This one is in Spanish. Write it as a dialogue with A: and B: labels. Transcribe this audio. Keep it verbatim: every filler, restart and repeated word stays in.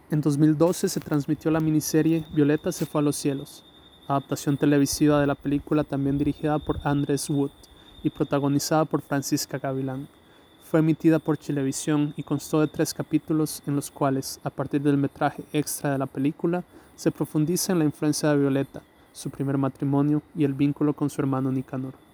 A: En dos mil doce se transmitió la miniserie Violeta se fue a los cielos, adaptación televisiva de la película también dirigida por Andres Wood y protagonizada por Francisca Gavilán. Fue emitida por Chilevisión y constó de tres capítulos en los cuales, a partir del metraje extra de la película, se profundiza en la influencia de Violeta, su primer matrimonio y el vínculo con su hermano Nicanor.